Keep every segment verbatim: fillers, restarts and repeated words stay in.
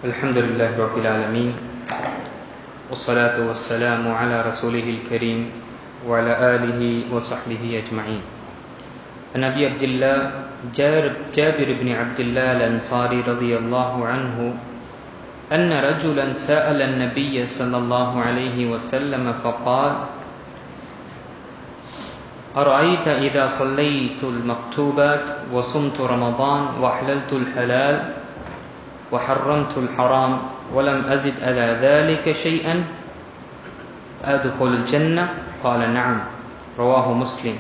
الحمد لله رب العالمين والصلاة والسلام على رسوله الكريم وعلى آله وصحبه أجمعين. عن أبي عبد الله جابر بن عبد الله الأنصاري رضي الله عنه أن رجلا سأل النبي صلى الله عليه وسلم فقال: أرأيت إذا صليت المكتوبات وصمت رمضان وأحللت الحلال وحرمت الحرام ولم أزد على ذلك شيئا أدخل الجنة؟ قال: نعم. رواه مسلم.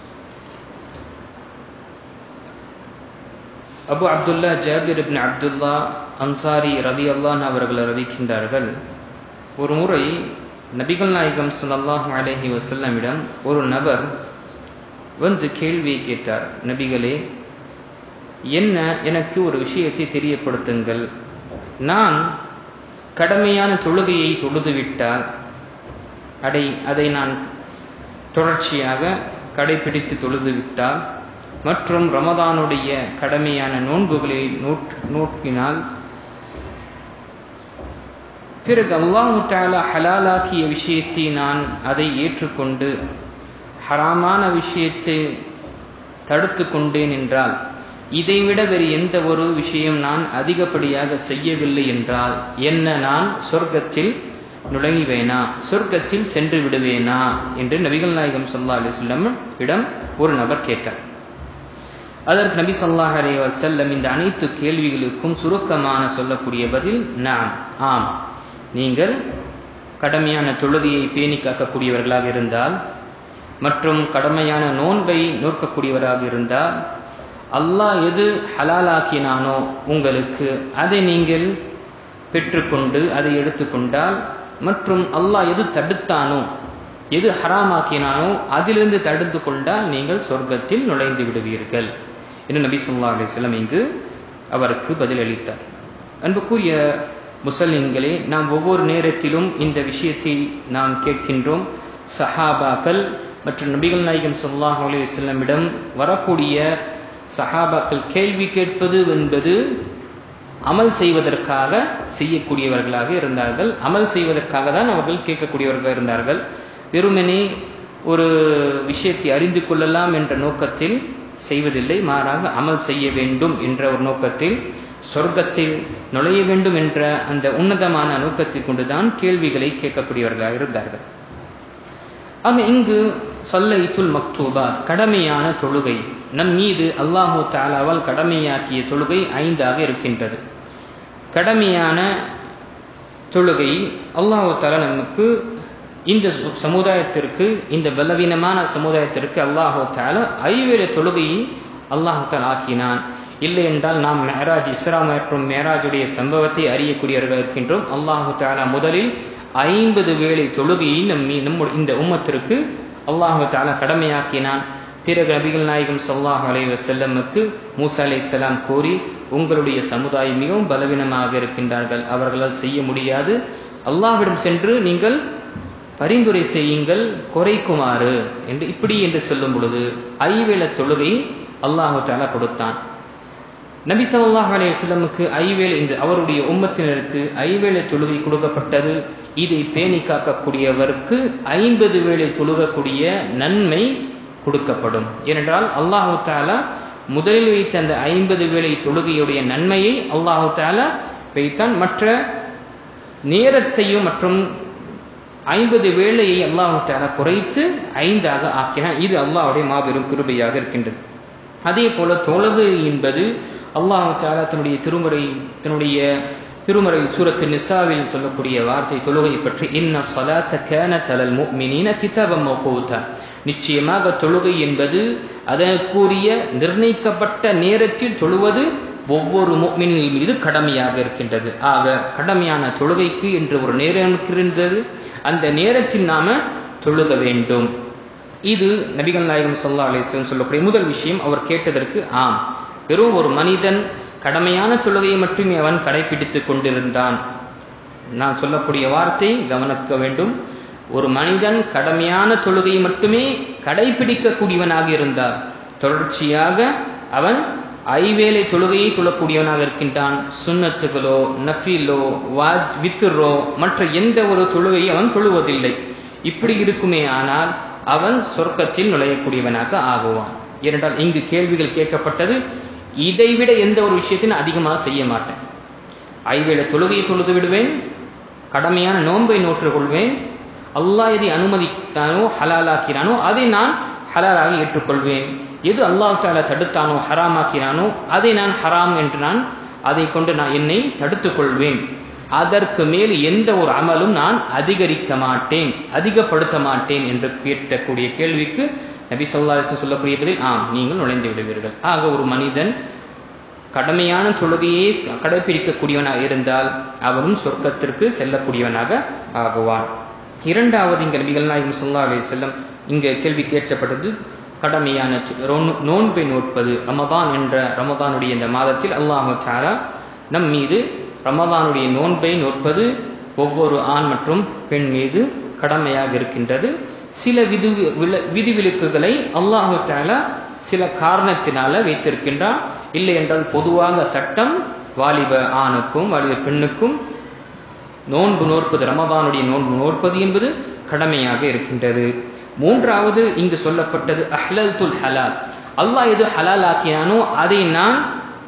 அபு அப்துல்லா ஜாபிர் இப்னு அப்துல்லா அன்சாரி ரலியல்லாஹு அவர்கள் அறிவிக்கின்றார்கள், ஒரு முறை நபிகள் நாயகம் ஸல்லல்லாஹு அலைஹி வஸல்லமிடம் ஒரு நபர் வந்து கேள்வியை கேட்டார். நபிகளே, என்ன எனக்கு ஒரு விஷயத்தை தெரியப்படுத்துங்கள். நான் கடமையான தொழுகையை தொழுதுவிட்டால் அதை அதை நான் தொடர்ச்சியாக கடைபிடித்து தொழுதுவிட்டால் மற்றும் ரமதானுடைய கடமையான நோன்புகளை நோக்கினால் பிறகு அல்லாஹு தஆலா ஹலாலாக்கிய விஷயத்தை நான் அதை ஏற்றுக்கொண்டு ஹராமான விஷயத்தை தடுத்து கொண்டேன் என்றால், இதைவிட வேறு எந்த ஒரு விஷயம் நான் அதிகப்படியாக செய்யவில்லை என்றால் என்ன நான் சொர்க்கத்தில் நுழைவேனா, சொர்க்கத்தில் சென்று விடுவேனா என்று நபிகள் நாயகம் ஸல்லல்லாஹு அலைஹி வஸல்லம் இடம் ஒரு நபர் கேட்டார். அதற்கு நபி ஸல்லல்லாஹு அலைஹி வஸல்லம் இந்த அனைத்து கேள்விகளுக்கும் சுருக்கமான சொல்லக்கூடிய பதில் நாம், ஆம், நீங்கள் கடமையான தொழுகையை பேணி காக்கக்கூடியவர்களாக இருந்தால் மற்றும் கடமையான நோன்பை நோக்கக்கூடியவராக இருந்தால், அல்லாஹ் எது ஹலாலாக்கினானோ உங்களுக்கு அதை நீங்கள் பெற்றுக்கொண்டு அதை எடுத்துக்கொண்டால் மற்றும் அல்லாஹ் எது தடுத்தானோ எது ஹராமாக்கினானோ அதிலிருந்து தடுத்து கொண்டால் நீங்கள் சொர்க்கத்தில் நுழைந்து விடுவீர்கள் என்று நபி ஸல்லல்லாஹு அலைஹி வஸல்லம் இங்கு அவருக்கு பதிலளித்தார். அன்புக்குரிய முஸ்லிம்களே, நாம் ஒவ்வொரு நேரத்திலும் இந்த விஷயத்தை நாம் கேட்கின்றோம். சஹாபாக்கள் மற்றும் நபிகள் நாயகம் ஸல்லல்லாஹு அலைஹி வஸல்லமிடம் வரக்கூடிய சஹாபாக்கள் கேள்வி கேட்பது என்பது அமல் செய்வதற்காக செய்யக்கூடியவர்களாக இருந்தார்கள். அமல் செய்வதற்காக தான் அவர்கள் கேட்கக்கூடியவர்களாக இருந்தார்கள். வெறுமனே ஒரு விஷயத்தை அறிந்து கொள்ளலாம் என்ற நோக்கத்தில் செய்வதில்லை, மாறாக அமல் செய்ய வேண்டும் என்ற ஒரு நோக்கத்தில், சொர்க்கத்தில் நுழைய வேண்டும் என்ற அந்த உன்னதமான நோக்கத்தை கொண்டுதான் கேள்விகளை கேட்கக்கூடியவர்களாக இருந்தார்கள். ஆக இங்கு ஸல்லைத்துல் மக்தூபாத், கடமையான தொழுகை, நம் மீது அல்லாஹு தஆலாவால் கடமையாக்கிய தொழுகை ஐந்தாக இருக்கின்றது. கடமையான தொழுகை அல்லாஹு தஆலா நமக்கு, இந்த சமுதாயத்திற்கு, இந்த பலவீனமான சமுதாயத்திற்கு அல்லாஹு தஆலா ஐவேளை தொழுகையை அல்லாஹு தஆலா ஆக்கினான். இல்லை என்றால் நாம் மேராஜ், இஸ்ரா மற்றும் மேராஜுடைய சம்பவத்தை அறியக்கூடியவர்கள் இருக்கின்றோம். அல்லாஹு தஆலா முதலில் ஐம்பது வேளை தொழுகையை நம் நம்முடைய இந்த உம்மத்திற்கு அல்லாஹு தஆலா கடமையாக்கினான். பிறகு நபிகள் நாயகம் ஸல்லல்லாஹு அலைஹி வஸல்லமுக்கு மூசா அலைஹிஸ்ஸலாம் கூறி, உங்களுடைய சமுதாயம் மிகவும் பலவீனமாக இருக்கின்றார்கள், அவர்களால் செய்ய முடியாது, அல்லாஹ்விடம் சென்று நீங்கள் பரிந்துரை செய்யுங்கள் குறைக்குமாறு என்று இப்படி என்று சொல்லும் பொழுது ஐவேளை தொழுகை அல்லாஹு தஆலா கொடுத்தான். நபி ஸல்லல்லாஹு அலைஹி வஸல்லமுக்கு ஐவேளை, இந்த அவருடைய உம்மத்தினருக்கு ஐவேளை தொழுகை கொடுக்கப்பட்டது. இதை பேணி காக்கக்கூடியவருக்கு ஐம்பது வேளை தொழுகக்கூடிய நன்மை கொடுக்கப்படும். ஏனென்றால் அல்லாஹு தஆலா முதலில் வைத்த அந்த ஐம்பது வேளை தொழுகையுடைய நன்மையை அல்லாஹு தஆலா வைத்தான். மற்ற நேரத்தையும் மற்றும் ஐம்பது வேளையை அல்லாஹு தஆலா குறைத்து ஐந்தாக ஆக்கினான். இது அல்லாஹ்வுடைய மாபெரும் கிருபையாக இருக்கின்றது. அதே போல தொழுகை என்பது அல்லாஹு தஆலா தன்னுடைய திருமுறை தன்னுடைய திருமறை சூரத்து நிசாவில் சொல்லக்கூடிய வார்த்தை தொழுகை பற்றி, இன்ன ஸலாத்த கானத் அலல் முஃமினீன கிதாபம் மவ்கூதா, நிச்சயமாக தொழுகை என்பது அதற்குரிய நிர்ணயிக்கப்பட்ட நேரத்தில் தொழுவது ஒவ்வொரு முஃமினின் மீது கடமையாக இருக்கின்றது. ஆக கடமையான தொழுகைக்கு என்று ஒரு நேரம் இருந்தது, அந்த நேரத்தில் நாம தொழுக வேண்டும். இது நபிகள் நாயகம் ஸல்லல்லாஹு அலைஹி வஸல்லம் சொல்லக்கூடிய முதல் விஷயம். அவர் கேட்டதற்கு ஆம், வெறும் ஒரு மனிதன் கடமையான தொழுகையை மட்டுமே அவன் கடைபிடித்துக் கொண்டிருந்தான். நான் சொல்லக்கூடிய வார்த்தை கவனிக்க வேண்டும். ஒரு மனிதன் கடமையான தொழுகையை மட்டுமே கடைபிடிக்கக்கூடியவனாக இருந்தார், தொடர்ச்சியாக அவன் ஐவேளை தொழுகையை தொழக்கூடியவனாக இருக்கின்றான். சுன்னத்துகளோ நஃபிலோ வாஜ் வித்ரோ மற்ற எந்த ஒரு தொழுகையை அவன் தொழுவதில்லை. இப்படி இருக்குமே ஆனால் அவன் சொர்க்கத்தில் நுழையக்கூடியவனாக ஆகுவான். ஏனென்றால் இங்கு கேள்விகள் கேட்கப்பட்டது, இதைவிட எந்த ஒரு விஷயத்தையும் அதிகமாக செய்ய மாட்டேன். ஐவேளை தொழுகையை தொழுது விடுவேன், கடமையான நோன்பை நோற்றுக் கொள்வேன், அல்லாஹ் எதை அனுமதித்தானோ ஹலாலாக்கிறானோ அதை நான் ஹலாலாக ஏற்றுக்கொள்வேன், எது அல்லாஹ் தஆலா தடுத்தானோ ஹராமாக்கினானோ அதை நான் ஹராம் என்று நான் அதை கொண்டு நான் என்னை தடுத்துக் கொள்வேன். அதற்கு மேல் எந்த ஒரு அமலும் நான் அதிகரிக்க மாட்டேன், அதிகப்படுத்த மாட்டேன் என்று கேட்கக்கூடிய கேள்விக்கு நபி ஸல்லல்லாஹு அலைஹி வஸல்லம் சொல்லக்கூடிய பதில், ஆம், நீங்கள் நுழைந்து விடுவீர்கள். ஆக ஒரு மனிதன் கடமையான தொழுகையை கடைபிடிக்கக்கூடியவனாக இருந்தால் அவரும் சொர்க்கத்திற்கு செல்லக்கூடியவனாக ஆகுவான். இரண்டாவது, இங்க நபிகள் நாயகம் ஸல்லல்லாஹு அலைஹி வஸல்லம் இங்க கேள்வி கேட்கப்பட்டது கடமையான நோன்பை நோட்பது. ரமதான் என்ற ரமதானுடைய இந்த மாதத்தில் அல்லாஹ் தஆலா நம் மீது ரமதானுடைய நோன்பை நோட்பது ஒவ்வொரு ஆண் மற்றும் பெண் மீது கடமையாக இருக்கின்றது. சில விதி விதிவிலக்குகளை அல்லாஹ் தஆலா சில காரணத்தினால வைத்திருக்கின்றான். இல்லை என்றால் பொதுவாக சட்டம் வாலிப ஆணுக்கும் வாலிப பெண்ணுக்கும் நோன்பு நோற்பது, ரமதானுடைய நோன்பு நோற்பது என்பது கடமையாக இருக்கின்றது. மூன்றாவது இங்கு சொல்லப்பட்டது அஹ்லல்துல் ஹலால், அல்லாஹ் எது ஹலால் ஆக்கினானோ அதை நான்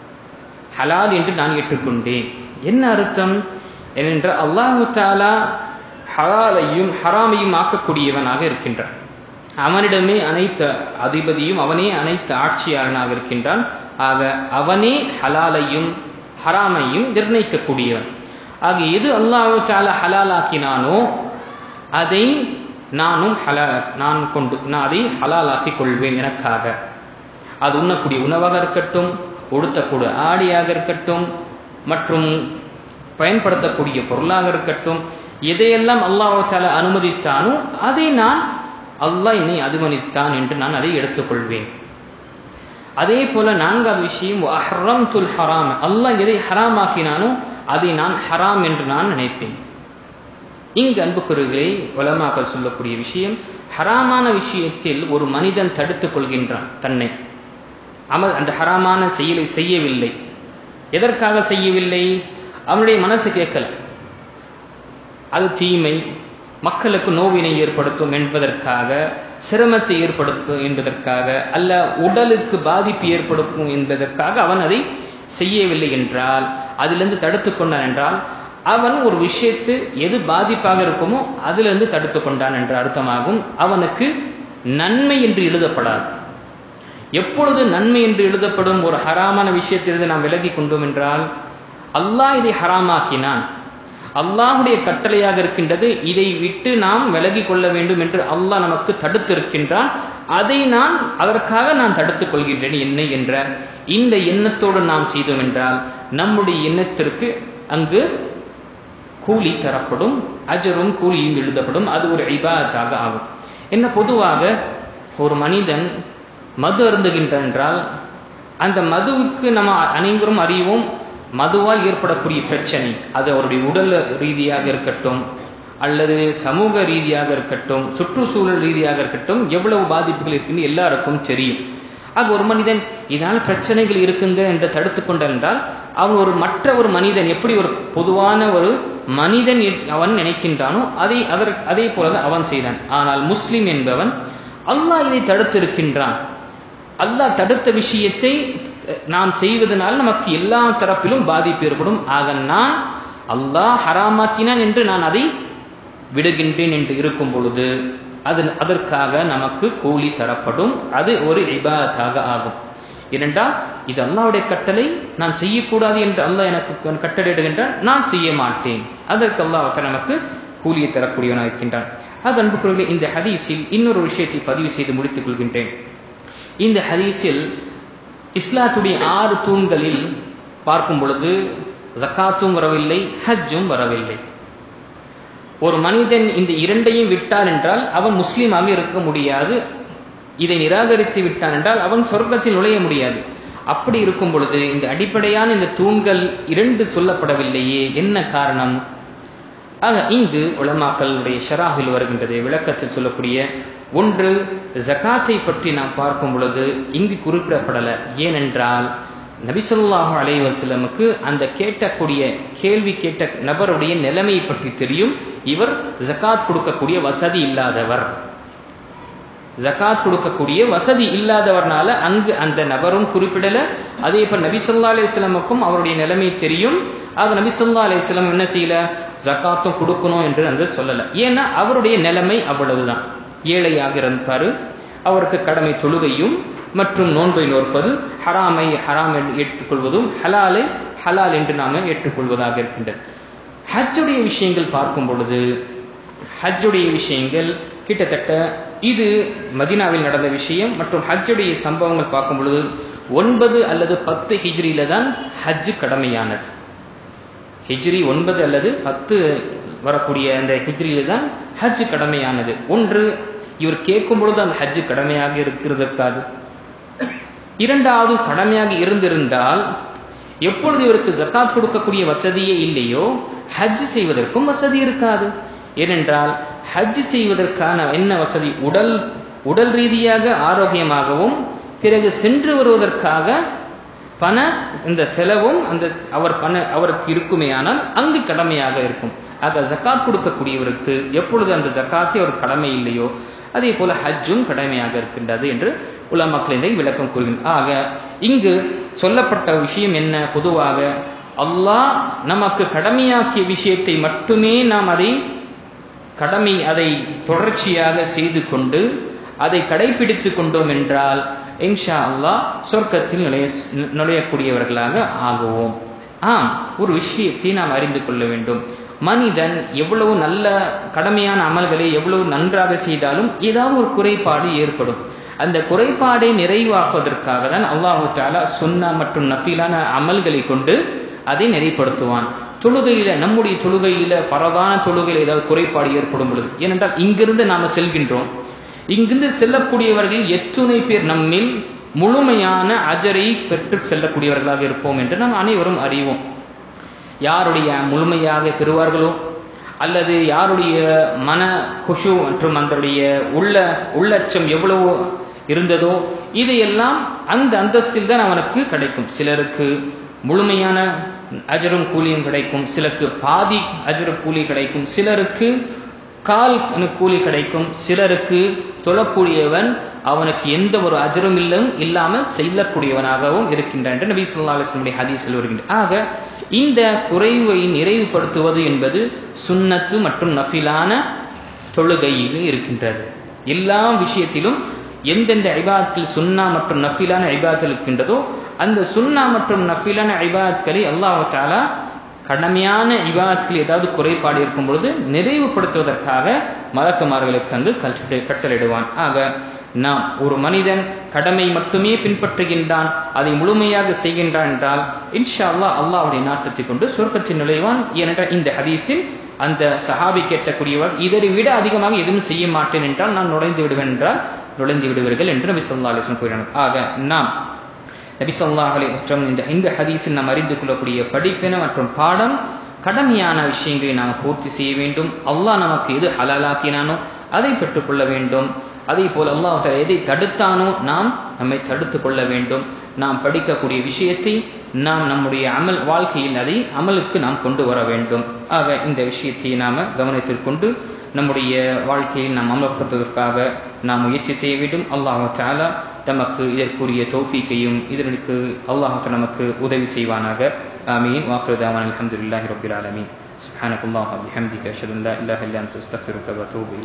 ஹலால் என்று நான் ஏற்றுக்கொண்டேன். என்ன அர்த்தம்? ஏனென்றால் அல்லாஹ் தஆலா ஹலாலையும் ஹராமையும் ஆக்கக்கூடியவனாக இருக்கின்றான். அவனிடமே அனைத்து அதிபதியும் அவனே அனைத்து ஆட்சியாளனாக இருக்கின்றான். ஆக அவனே ஹலாலையும் ஹராமையும் நிர்ணயிக்கக்கூடியவன். ஆக எது அல்லாஹ் தஆலா ஹலாலாக்கினானோ அதை நானும் ஹலால் நான் கொண்டு நான் அதை ஹலாலாக்கிக் கொள்வேன் எனக்காக. அது உண்ணக்கூடிய உணவாக இருக்கட்டும், உடுத்தக்கூடிய ஆடையாக இருக்கட்டும், மற்றும் பயன்படுத்தக்கூடிய பொருளாக இருக்கட்டும், எதையெல்லாம் அல்லாஹ் தஆலா அனுமதித்தானோ அதை நான் அல்லாஹ் என்னை அனுமதித்தான் என்று நான் அதை எடுத்துக்கொள்வேன். அதே போல நான்காவது விஷயம் அஹ்ரம்துல் ஹராம், அல்லாஹ் எதை ஹராமாக்கினானோ அதை நான் ஹராம் என்று நான் நினைப்பேன். இங்கு அன்புக்குரியவர்களே, உலமாக்கள் சொல்லக்கூடிய விஷயம், ஹராமான விஷயத்தில் ஒரு மனிதன் தடுத்துக் கொள்கின்றான் தன்னை. அமல் அந்த ஹராமான செயலை செய்யவில்லை. எதற்காக செய்யவில்லை? அவனுடைய மனசு கேட்கல, அது தீமை, மக்களுக்கு நோவினை ஏற்படுத்தும் என்பதற்காக, சிரமத்தை ஏற்படுத்தும் என்பதற்காக, அல்ல உடலுக்கு பாதிப்பு ஏற்படுத்தும் என்பதற்காக அவன் அதை செய்யவில்லை என்றால், அதிலிருந்து தடுத்து கொண்டான் என்றால், அவன் ஒரு விஷயத்து எது பாதிப்பாக இருக்குமோ அதிலிருந்து தடுத்து கொண்டான் என்ற அர்த்தமாகும். அவனுக்கு நன்மை என்று எழுதப்படாது. எப்பொழுது நன்மை என்று எழுதப்படும் ஒரு ஹராமான விஷயத்திலிருந்து நாம் விலகி கொண்டோம் என்றால், அல்லாஹ் இதை ஹராமாக்கினான், அல்லாஹுடைய கட்டளையாக இருக்கின்றது, இதை விட்டு நாம் விலகி கொள்ள வேண்டும் என்று அல்லாஹ் நமக்கு தடுத்து இருக்கின்றான், அதை நான் அதற்காக நான் தடுத்துக் கொள்கின்றேன் என்னை என்ற இந்த எண்ணத்தோடு நாம் செய்தோம் என்றால் நம்முடைய எண்ணத்திற்கு அங்கு கூலி தரப்படும், அஜரும் கூலியும் எழுதப்படும். அது ஒரு இபாதத்தாக ஆகும். என்ன, பொதுவாக ஒரு மனிதன் மது அருந்துகின்றான் என்றால் அந்த மதுவுக்கு நம்ம அனைவரும் அறிவோம், மதுவால் ஏற்படக்கூடிய பிரச்சனை, அது அவருடைய உடல் ரீதியாக இருக்கட்டும் அல்லது சமூக ரீதியாக இருக்கட்டும், சுற்றுச்சூழல் ரீதியாக இருக்கட்டும், எவ்வளவு பாதிப்புகள் இருக்குன்னு எல்லாருக்கும் தெரியும். ஆக ஒரு மனிதன் இதனால் பிரச்சனைகள் இருக்குங்க என்று தடுத்து கொண்டான் என்றால் அவன் ஒரு மற்ற ஒரு மனிதன் எப்படி ஒரு பொதுவான ஒரு மனிதன் அவன் நினைக்கின்றானோ அதை அவர் அதே போல அவன் செய்தான். ஆனால் முஸ்லிம் என்பவன் அல்லாஹ் இதை தடுத்து இருக்கின்றான், அல்லாஹ் தடுத்த விஷயத்தை நாம் செய்வதனால் நமக்கு எல்லா தரப்பிலும் பாதிப்பு ஏற்படும். ஆக நான் அல்லாஹ் ஹராமாக்கினான் என்று நான் அதை விடுகின்றேன் என்று இருக்கும் பொழுது அது அதற்காக நமக்கு கூலி தரப்படும். அது ஒரு இபாதத்தாக ஆகும். இரண்டால் இது அல்லாஹ்வுடைய கட்டளை, நான் செய்யக்கூடாது என்று அல்லாஹ் எனக்கு கட்டளையிடுகின்றான், நான் செய்ய மாட்டேன், அதற்கு அல்லாஹ் நமக்கு கூலியை தரக்கூடியவனாக இருக்கின்றான். அது அன்புக்குரியவர்களே, இந்த ஹதீஸில் இன்னொரு விஷயத்தை பதிவு செய்து முடித்துக் கொள்கின்றேன். இந்த ஹதீஸில் இஸ்லாத்துடைய ஆறு தூண்களில் பார்க்கும் பொழுது ஜகாத்தும் வரவில்லை, ஹஜ்ஜும் வரவில்லை. ஒரு மனிதன் இந்த இரண்டையும் விட்டான் என்றால் அவன் முஸ்லீமாக இருக்க முடியாது. இதை நிராகரித்து விட்டான் என்றால் அவன் சொர்க்கத்தில் நுழைய முடியாது. அப்படி இருக்கும் பொழுது இந்த அடிப்படையான இந்த தூண்கள் இரண்டு சொல்லப்படவில்லையே, என்ன காரணம்? ஆக இங்கு உலமாக்களுடைய ஷராஹில் வருகின்றது, விளக்கத்தில் சொல்லக்கூடிய ஒன்று, ஜகாத்தை பற்றி நாம் பார்க்கும் பொழுது இங்கு குறிப்பிடப்படல. ஏனென்றால் நபி ஸல்லல்லாஹு அலைஹி வஸல்லமுக்கு அந்த கேட்டக்கூடிய கேள்வி கேட்ட நபருடைய நிலைமையை பற்றி தெரியும். இவர் ஜகாத் கொடுக்கக்கூடிய வசதி இல்லாதவர், ஜகாத் கொடுக்கக்கூடிய வசதி இல்லாதவர்னால அங்கு அந்த நபரும் குறிப்பிடல. அதே போல் நபி ஸல்லல்லாஹு அலைஹி வஸல்லமுக்கும் அவருடைய நிலைமை தெரியும். ஆக நபி ஸல்லல்லாஹு அலைஹி வஸல்லம் என்ன செய்யல, ஜகாத்தும் கொடுக்கணும் என்று அந்த சொல்லல. ஏன்னா அவருடைய நிலைமை அவ்வளவுதான், ஏழையாக இருந்தாரு. அவருக்கு கடமை தொழுகையும் மற்றும் நோன்பை நோற்பது, ஹராமை ஹராம் ஏற்றுக்கொள்வதும் ஹலாலை ஹலால் என்று நாம ஏற்றுக்கொள்வதாக இருக்கின்றது. ஹஜ்ஜுடைய விஷயங்கள் பார்க்கும் பொழுது, ஹஜ்ஜுடைய விஷயங்கள் கிட்டத்தட்ட இது மதீனாவில் நடந்த விஷயம் மற்றும் ஹஜ்ஜுடைய சம்பவங்கள் பார்க்கும் பொழுது ஒன்பது அல்லது பத்து ஹிஜ்ரியில தான் ஹஜ்ஜு கடமையானது. ஹிஜ்ரி ஒன்பது அல்லது பத்து வரக்கூடிய அந்த ஹிஜ்ரியில தான் ஹஜ்ஜு கடமையானது. ஒன்று, இவர் கேட்கும் பொழுது அந்த ஹஜ்ஜு கடமையாக இருக்கிறதற்காது. இரண்டாவது, கடமையாக இருந்திருந்தால் எப்பொழுது இவருக்கு ஜகாத் கொடுக்கக்கூடிய வசதியே இல்லையோ ஹஜ் செய்வதற்கும் வசதி இருக்காது. ஏனென்றால் ஹஜ் செய்வதற்கான என்ன வசதி, உடல் உடல் ரீதியாக ஆரோக்கியமாகவும் பிறகு சென்று வருவதற்காக பண இந்த செலவும் அந்த அவர் பண அவருக்கு இருக்குமே, ஆனால் அங்கு கடமையாக இருக்கும். ஆக ஜகாத் கொடுக்கக்கூடியவருக்கு எப்பொழுது அந்த ஜகாத்தை ஒரு கடமை இல்லையோ அதே போல ஹஜ்ஜும் கடமையாக இருக்கின்றது என்று உலமாக்கள் இதை விளக்கம் கூறுகின்றனர். ஆக இங்கு சொல்லப்பட்ட விஷயம் என்ன, பொதுவாக அல்லாஹ் நமக்கு கடமையாக்கிய விஷயத்தை மட்டுமே நாம் அதை கடமை அதை தொடர்ச்சியாக செய்து கொண்டு அதை கடைபிடித்து கொண்டோம் என்றால் இன்ஷா அல்லாஹ் சொர்க்கத்தில் நுழைய நுழையக்கூடியவர்களாக ஆகுவோம். ஆம், ஒரு விஷயத்தை நாம் அறிந்து கொள்ள வேண்டும். மனிதன் எவ்வளவு நல்ல கடமையான அமல்களை எவ்வளவு நன்றாக செய்தாலும் ஏதாவது ஒரு குறைபாடு ஏற்படும். அந்த குறைபாடை நிறைவாக்குவதற்காக தான் அல்லாஹு தஆலா சுன்னா மற்றும் நஃபிலான அமல்களை கொண்டு அதை நெறிப்படுத்துவான். தொழுகையில நம்முடைய தொழுகையில ஃபரதான தொழுகையில் ஏதாவது குறைபாடு ஏற்படும் பொழுது, ஏனென்றால் இங்கிருந்து நாம செல்கின்றோம், இங்கிருந்து செல்லக்கூடியவர்கள் எத்துணை பேர் நம்மில் முழுமையான அஜரை பெற்று செல்லக்கூடியவர்களாக இருப்போம் என்று நாம் அனைவரும் அறிவோம். யாருடைய முழுமையாக பெறுவார்களோ அல்லது யாருடைய மன குஷு மற்றும் அதனுடைய உள்ள உள்ளச்சம் எவ்வளவு இருந்ததோ இதையெல்லாம் அந்த அந்தஸ்தில் தான் அவனுக்கு கிடைக்கும். சிலருக்கு முழுமையான அஜரும் கூலியும் கிடைக்கும், சிலருக்கு பாதி அஜரு கூலி கிடைக்கும், சிலருக்கு கால் கூலி கிடைக்கும், சிலருக்கு தொழக்கூடியவன் அவனுக்கு எந்த ஒரு அஜரும் இல்லம் இல்லாமல் செல்லக்கூடியவனாகவும் இருக்கின்றான் என்று நபி ஸல்லல்லாஹு அலைஹி வஸல்லம் ஹதீஸில் வருகின்றது. ஆக இந்த குறைவை நிறைவுபடுத்துவது என்பது சுன்னத்து மற்றும் நஃபிலான தொழுகையில் இருக்கின்றது. எல்லா விஷயத்திலும் எந்தெந்த இபாதத்தில் சுன்னா மற்றும் நஃபிலான இபாதத்தில் இருக்கின்றதோ அந்த சுன்னா மற்றும் நஃபிலான இபாதத்களை அல்லாஹ் தஆலா கடமையான இபாதத்தில் ஏதாவது குறைபாடு இருக்கும் பொழுது நிறைவுபடுத்துவதற்காக மலக்குமார்களுக்கு அங்கு கட்டளையிடுவான். ஆக நாம் ஒரு மனிதன் கடமை மட்டுமே பின்பற்றுகின்றான், அதை முழுமையாக செய்கின்றான் என்றால் இன்ஷா அல்லாஹ் அல்லாஹ்வுடைய நாட்டத்தை கொண்டு சொர்க்கத்தில் நுழைவான். ஏனென்றால் இந்த ஹதீஸில் அந்த சஹாபி கேட்டக்கூடியவர் இதை விட அதிகமாக எதுவும் செய்ய மாட்டேன் என்றால் நான் நுழைந்து விடுவேன் என்றால் நுழைந்து விடுவீர்கள் என்று நபி ஸல்லல்லாஹு அலைஹி வஸல்லம் கூறினார். ஆக நாம் நபி ஸல்லல்லாஹு அலைஹி வஸல்லம் இந்த இந்த ஹதீஸில் நாம் அறிந்து கொள்ளக்கூடிய படிப்பின மற்றும் பாடம், கடமையான விஷயங்களை நாம் பூர்த்தி செய்ய வேண்டும். அல்லாஹ் நமக்கு எது ஹலாலாக்கினானோ அதை பெற்றுக்கொள்ள வேண்டும். அதே போல் அல்லாஹ் தஆலா எதை தடுத்தானோ நாம் நம்மை தடுத்து கொள்ள வேண்டும். நாம் படிக்கக்கூடிய விஷயத்தை நாம் நம்முடைய அமல் வாழ்க்கையில் அதை அமலுக்கு நாம் கொண்டு வர வேண்டும். ஆக இந்த விஷயத்தை நாம கவனத்தில் கொண்டு நம்முடைய வாழ்க்கையில் நாம் அமல்படுத்துவதற்காக நாம் முயற்சி செய்ய வேண்டும். அல்லாஹ் தஆலா நமக்கு இதற்குரிய தௌஃபீக்கையும் இதற்கு அல்லாஹ் நமக்கு உதவி செய்வானாக. ஆமீன். வாஹிரு தஅவானா அல்ஹம்துலில்லாஹி ரப்பில் ஆலமீன். சுப்ஹானக்கல்லாஹு வ பிஹம்திக அஷ்ஹது அன் லா இலாஹா இல்லா அன்த அஸ்தக்ஃபிருக வ அத்தூபு இலைக்.